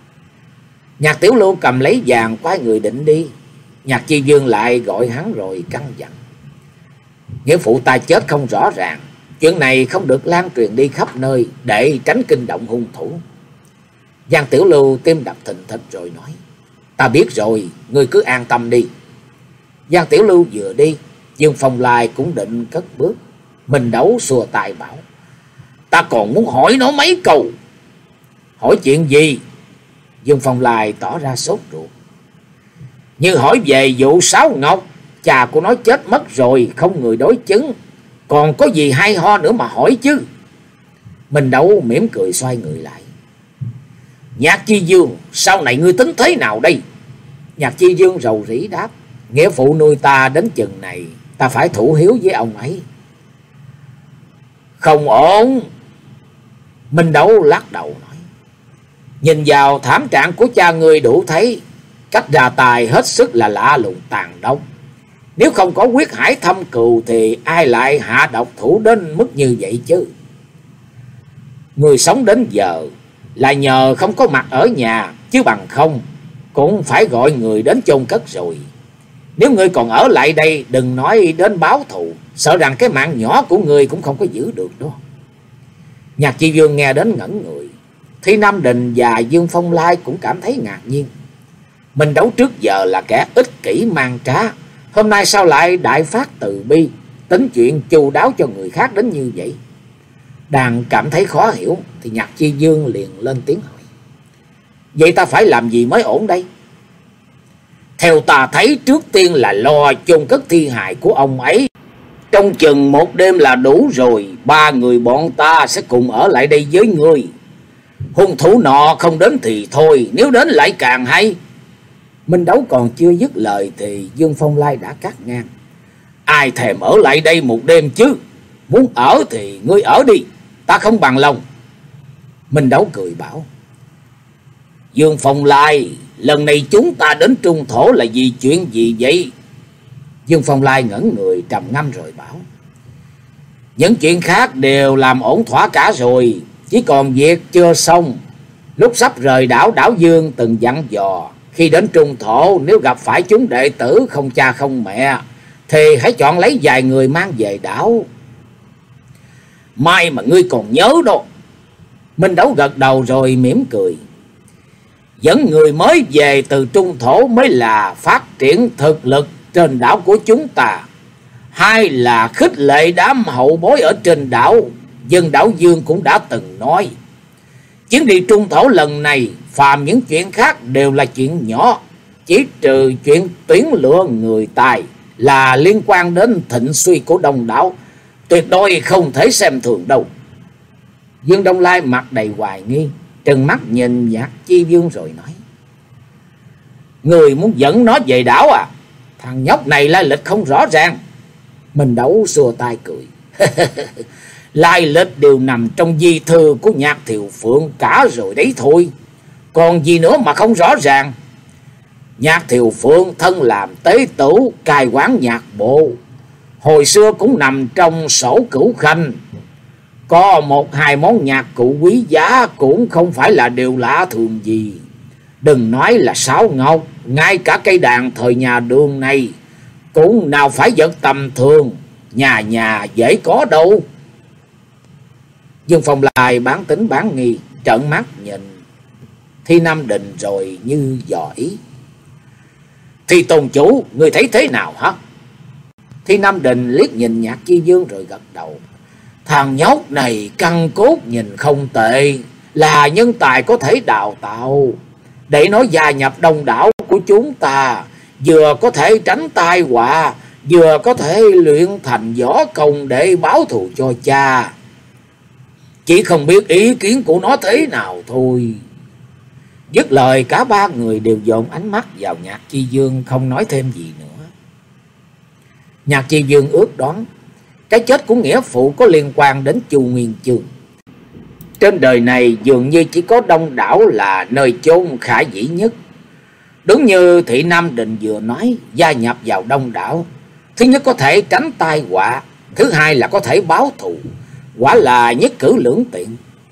Nhạc Tiểu Lưu cầm lấy vàng quay người định đi. Nhạc Chi Dương lại gọi hắn rồi căn dặn. Nghĩa phụ ta chết không rõ ràng, chuyện này không được lan truyền đi khắp nơi để tránh kinh động hung thủ. Giang Tiểu Lưu tim đập thình thịch rồi nói. Ta biết rồi, ngươi cứ an tâm đi. Giang Tiểu Lưu vừa đi, Dương Phong Lai cũng định cất bước. Minh Đấu xua tay bảo. Ta còn muốn hỏi nó mấy câu. Hỏi chuyện gì? Dương Phong Lai tỏ ra sốt ruột. Như hỏi về vụ Sáu Ngọc, cha của nó chết mất rồi, không người đối chứng. Còn có gì hay ho nữa mà hỏi chứ? Minh Đấu mỉm cười xoay người lại. Nhạc Chi Dương, sau này ngươi tính thế nào đây? Nhạc Chi Dương rầu rĩ đáp. Nghĩa phụ nuôi ta đến chừng này, ta phải thủ hiếu với ông ấy. Không ổn. Minh Đấu lắc đầu nói. Nhìn vào thảm trạng của cha ngươi đủ thấy, cách ra tài hết sức là lạ lùng tàn độc. Nếu không có quyết hải thâm cừu thì ai lại hạ độc thủ đến mức như vậy chứ? Người sống đến giờ là nhờ không có mặt ở nhà, chứ bằng không cũng phải gọi người đến chôn cất rồi. Nếu ngươi còn ở lại đây, đừng nói đến báo thù, sợ rằng cái mạng nhỏ của ngươi cũng không có giữ được đó. Nhạc Chi Dương nghe đến ngẩn người. Thi Nam Định và Dương Phong Lai cũng cảm thấy ngạc nhiên. Minh Đấu trước giờ là kẻ ích kỷ mang trá, hôm nay sao lại đại phát từ bi, tính chuyện chu đáo cho người khác đến như vậy? Đang cảm thấy khó hiểu thì Nhạc Chi Dương liền lên tiếng hỏi: vậy ta phải làm gì mới ổn đây? Theo ta thấy trước tiên là lo chôn cất thi hài của ông ấy. Trong chừng một đêm là đủ rồi. Ba người bọn ta sẽ cùng ở lại đây với ngươi. Hung thủ nọ không đến thì thôi, nếu đến lại càng hay. Minh Đấu còn chưa dứt lời thì Dương Phong Lai đã cắt ngang: ai thèm ở lại đây một đêm chứ? Muốn ở thì ngươi ở đi, ta không bằng lòng. Minh Đấu cười bảo: Dương Phong Lai, lần này chúng ta đến Trung Thổ là vì chuyện gì vậy? Dương Phong Lai ngẩn người trầm ngâm rồi bảo: những chuyện khác đều làm ổn thỏa cả rồi, chỉ còn việc chưa xong. Lúc sắp rời đảo, Đảo Dương từng dặn dò, khi đến Trung Thổ nếu gặp phải chúng đệ tử không cha không mẹ thì hãy chọn lấy vài người mang về đảo. May mà ngươi còn nhớ đó. Minh Đấu gật đầu rồi mỉm cười: dẫn người mới về từ Trung Thổ mới là phát triển thực lực trên đảo của chúng ta. Hai là khích lệ đám hậu bối ở trên đảo. Dân Đảo Dương cũng đã từng nói, chuyến đi Trung Thổ lần này phàm những chuyện khác đều là chuyện nhỏ, chỉ trừ chuyện tuyển lựa người tài là liên quan đến thịnh suy của Đông Đảo, tuyệt đối không thể xem thường đâu. Dương Đông Lai mặt đầy hoài nghi, trừng mắt nhìn Nhạc Chi Dương rồi nói: người muốn dẫn nó về đảo à? Thằng nhóc này lai lịch không rõ ràng. Minh Đấu xua tay cười: lai lịch đều nằm trong di thư của Nhạc Thiều Phượng cả rồi đấy thôi, còn gì nữa mà không rõ ràng. Nhạc Thiều Phượng thân làm tế tử cai quản nhạc bộ, hồi xưa cũng nằm trong sổ cửu khanh. Có một hai món nhạc cụ quý giá cũng không phải là điều lạ thường gì. Đừng nói là sáo ngọc, ngay cả cây đàn thời nhà Đường này cũng nào phải vật tầm thường, nhà nhà dễ có đâu. Dương Phong Lai bán tính bán nghi, trợn mắt nhìn Thi Nam Định rồi như dò ý: Thi tôn chủ, người thấy thế nào hả? Thi Nam Định liếc nhìn Nhạc Chi Dương rồi gật đầu: thằng nhóc này căn cốt nhìn không tệ, là nhân tài có thể đào tạo. Để nó gia nhập Đông Đảo của chúng ta, vừa có thể tránh tai họa, vừa có thể luyện thành võ công để báo thù cho cha. Chỉ không biết ý kiến của nó thế nào thôi. Dứt lời cả ba người đều dồn ánh mắt vào Nhạc Chi Dương, không nói thêm gì nữa. Nhạc Chi Dương ước đoán cái chết của nghĩa phụ có liên quan đến Chu Nguyên Chương. Trên đời này dường như chỉ có Đông Đảo là nơi chốn khả dĩ nhất. Đúng như Thị Nam Định vừa nói, gia nhập vào Đông Đảo, thứ nhất có thể tránh tai họa, thứ hai là có thể báo thù, quả là nhất cử lưỡng tiện.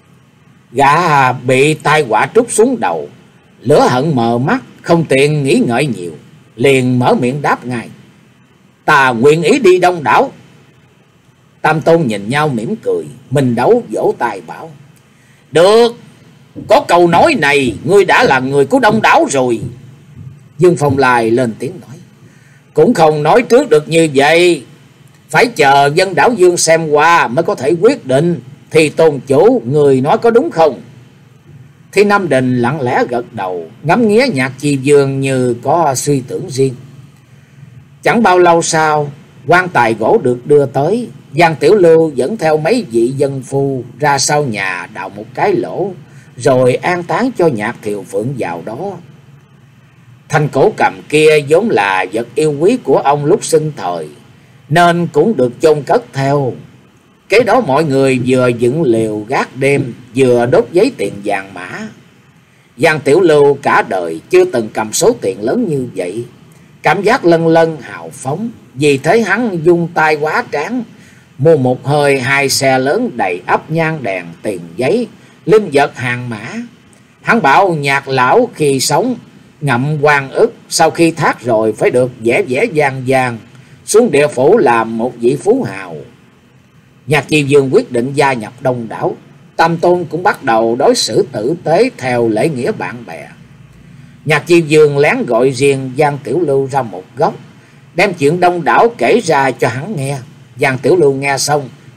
Gã bị tai họa trút xuống đầu, lửa hận mờ mắt, không tiện nghĩ ngợi nhiều, liền mở miệng đáp ngay: ta nguyện ý đi Đông Đảo. Tam Tôn nhìn nhau mỉm cười, Minh Đấu vỗ tay bảo: được, có câu nói này, ngươi đã là người của Đông Đảo rồi. Dương Phong Lai lên tiếng nói: cũng không nói trước được như vậy, phải chờ Dân Đảo Dương xem qua mới có thể quyết định. Thì tôn chủ, người nói có đúng không? Thi Nam Định lặng lẽ gật đầu, ngắm nghía Nhạc Chi Dương như có suy tưởng riêng. Chẳng bao lâu sau, quan tài gỗ được đưa tới. Giang Tiểu Lưu dẫn theo mấy vị dân phu ra sau nhà đào một cái lỗ, rồi an táng cho Nhạc Thiều Phượng vào đó. Thanh cổ cầm kia vốn là vật yêu quý của ông lúc sinh thời, nên cũng được chôn cất theo. Kế đó mọi người vừa dựng lều gác đêm, vừa đốt giấy tiền vàng mã. Giang Tiểu Lưu cả đời chưa từng cầm số tiền lớn như vậy, cảm giác lân lân hào phóng. Vì thế hắn dung tay quá tráng, mua một hơi hai xe lớn đầy ắp nhang đèn, tiền giấy, linh vật hàng mã. Hắn bảo Nhạc lão khi sống ngậm oan ức, sau khi thác rồi phải được vẽ vẽ vang vang, xuống địa phủ làm một vị phú hào. Nhạc Chi Dương quyết định gia nhập Đông Đảo. Tam Tôn cũng bắt đầu đối xử tử tế theo lễ nghĩa bạn bè. Nhạc Chi Dương lén gọi riêng Giang Tiểu Lưu ra một góc, đem chuyện Đông Đảo kể ra cho hắn nghe. Giang Tiểu Lưu nghe xong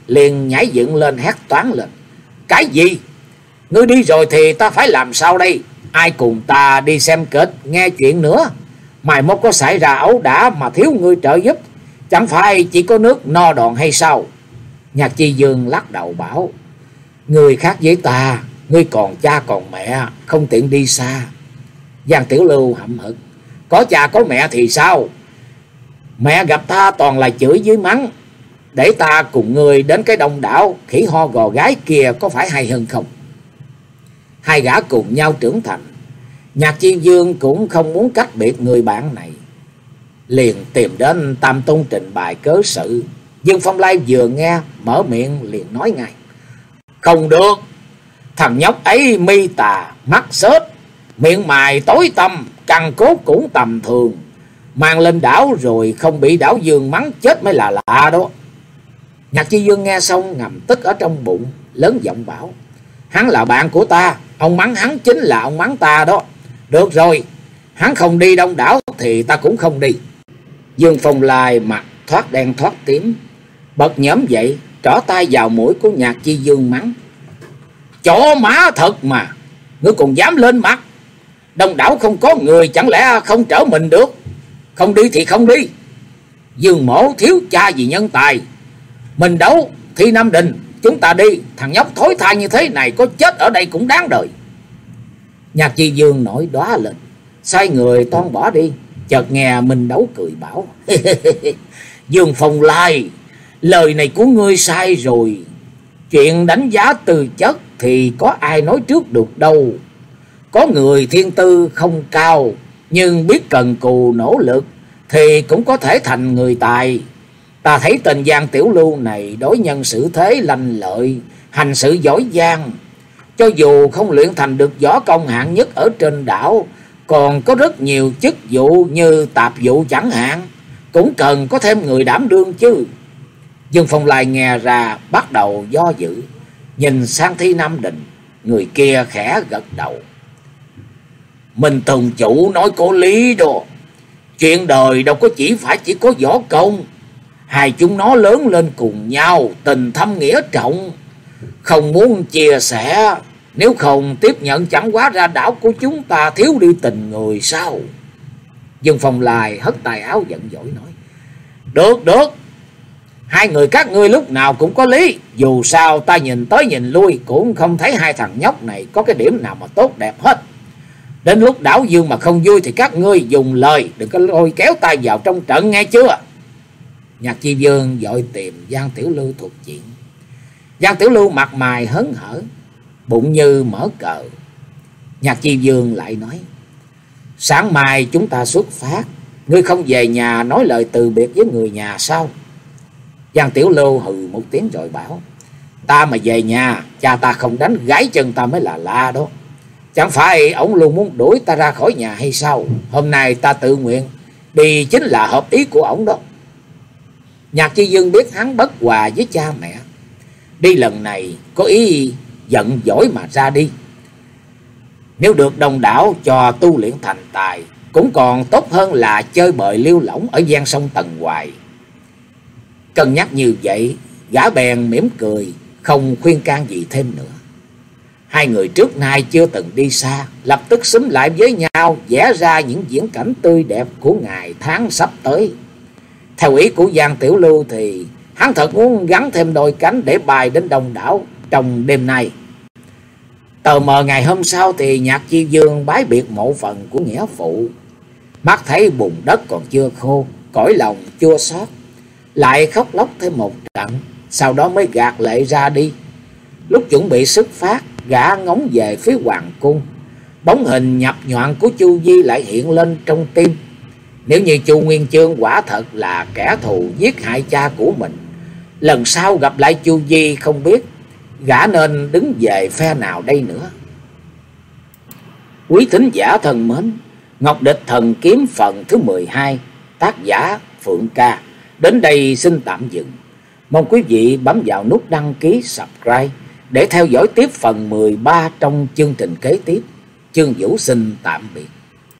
liền nhảy dựng lên hét toáng lên. Cái gì? Ngươi đi rồi thì ta phải làm sao đây? Ai cùng ta đi xem kịch, nghe chuyện nữa? Mai mốt có xảy ra ấu đả mà thiếu ngươi trợ giúp, chẳng phải chỉ có nước no đòn hay sao? Nhạc Chi Dương lắc đầu bảo, người khác với ta, ngươi còn cha còn mẹ, không tiện đi xa. Giang Tiểu Lưu hậm hực, có cha có mẹ thì sao? Mẹ gặp ta toàn là chửi với mắng. Để ta cùng ngươi đến cái đông đảo khỉ ho gò gái kia có phải hay hơn không? Hai gã cùng nhau trưởng thành, Nhạc Chi Dương cũng không muốn cách biệt người bạn này, liền tìm đến Tam Tôn trình bày cớ sự. Dương Phong Lai vừa nghe mở miệng liền nói ngay, không được, thằng nhóc ấy mi tà mắt xếch, miệng mài tối tăm, căn cốt cũng tầm thường, mang lên đảo rồi không bị đảo Dương mắng chết mới là lạ đó. Nhạc Chi Dương nghe xong ngầm tức ở trong bụng, lớn giọng bảo, hắn là bạn của ta, ông mắng hắn chính là ông mắng ta đó. Được rồi, hắn không đi đông đảo thì ta cũng không đi. Dương Phong Lai mặt thoát đen thoát tím, bật nhổm dậy, trỏ tay vào mũi của Nhạc Chi Dương mắng, chó má thật mà, ngươi còn dám lên mặt? Đông đảo không có người, chẳng lẽ không trở mình được? Không đi thì không đi. Dương mổ thiếu cha gì nhân tài, mình đấu Thi Nam Đình, chúng ta đi. Thằng nhóc thối tha như thế này có chết ở đây cũng đáng đời. Nhạc Chi Dương nổi đóa lên, xoay người toan bỏ đi, chợt nghe Minh Đấu cười bảo, Dương Phong Lai, lời này của ngươi sai rồi. Chuyện đánh giá tư chất thì có ai nói trước được đâu. Có người thiên tư không cao, nhưng biết cần cù nỗ lực thì cũng có thể thành người tài. Ta thấy tên Giang Tiểu Lưu này đối nhân xử thế lanh lợi, hành sự giỏi giang. Cho dù không luyện thành được võ công hạng nhất ở trên đảo, còn có rất nhiều chức vụ như tạp vụ chẳng hạn, cũng cần có thêm người đảm đương chứ. Dương Phong Lai nghe ra bắt đầu do dự, nhìn sang Thi Nam Định, người kia khẽ gật đầu. Mình Tùng chủ nói có lý đó. Chuyện đời đâu có chỉ phải chỉ có võ công. Hai chúng nó lớn lên cùng nhau, tình thâm nghĩa trọng, không muốn chia sẻ. Nếu không tiếp nhận chẳng quá ra đảo của chúng ta thiếu đi tình người sao? Dương Phong Lai hất tay áo giận dỗi nói, được được, hai người các ngươi lúc nào cũng có lý. Dù sao ta nhìn tới nhìn lui cũng không thấy hai thằng nhóc này có cái điểm nào mà tốt đẹp hết. Đến lúc đảo Dương mà không vui thì các ngươi dùng lời, đừng có lôi kéo tay vào trong trận, nghe chưa? Nhạc Chi Dương vội tìm Giang Tiểu Lưu thuộc chuyện. Giang Tiểu Lưu mặt mày hớn hở, bụng như mở cờ. Nhạc Chi Dương lại nói, sáng mai chúng ta xuất phát, ngươi không về nhà nói lời từ biệt với người nhà sao? Giang Tiểu Lưu hừ một tiếng rồi bảo, ta mà về nhà, cha ta không đánh gãy chân ta mới là lạ đó. Chẳng phải ổng luôn muốn đuổi ta ra khỏi nhà hay sao? Hôm nay ta tự nguyện đi chính là hợp ý của ổng đó. Nhạc Chi Dương biết hắn bất hòa với cha mẹ, đi lần này có ý giận dỗi mà ra đi. Nếu được đông đảo cho tu luyện thành tài, cũng còn tốt hơn là chơi bời liêu lỏng ở gian sông Tần Hoài. Cân nhắc như vậy, gã bèn mỉm cười, không khuyên can gì thêm nữa. Hai người trước nay chưa từng đi xa, lập tức xúm lại với nhau, vẽ ra những viễn cảnh tươi đẹp của ngày tháng sắp tới. Theo ý của Giang Tiểu Lưu thì hắn thật muốn gắn thêm đôi cánh để bay đến đông đảo trong đêm nay. Tờ mờ ngày hôm sau thì Nhạc Chi Dương bái biệt mộ phần của nghĩa phụ. Mắt thấy bùn đất còn chưa khô, cõi lòng chua xót, lại khóc lóc thêm một trận, sau đó mới gạt lệ ra đi. Lúc chuẩn bị xuất phát, gã ngóng về phía hoàng cung, bóng hình nhập nhoạng của Chu Di lại hiện lên trong tim. Nếu như Chu Nguyên Chương quả thật là kẻ thù giết hại cha của mình, lần sau gặp lại Chu Di không biết gã nên đứng về phe nào đây nữa. Quý thính giả thân mến, Ngọc Địch Thần Kiếm phần thứ mười hai, tác giả Phượng Ca đến đây xin tạm dừng. Mong quý vị bấm vào nút đăng ký subscribe để theo dõi tiếp phần mười ba trong chương trình kế tiếp. Chương Vũ xin tạm biệt.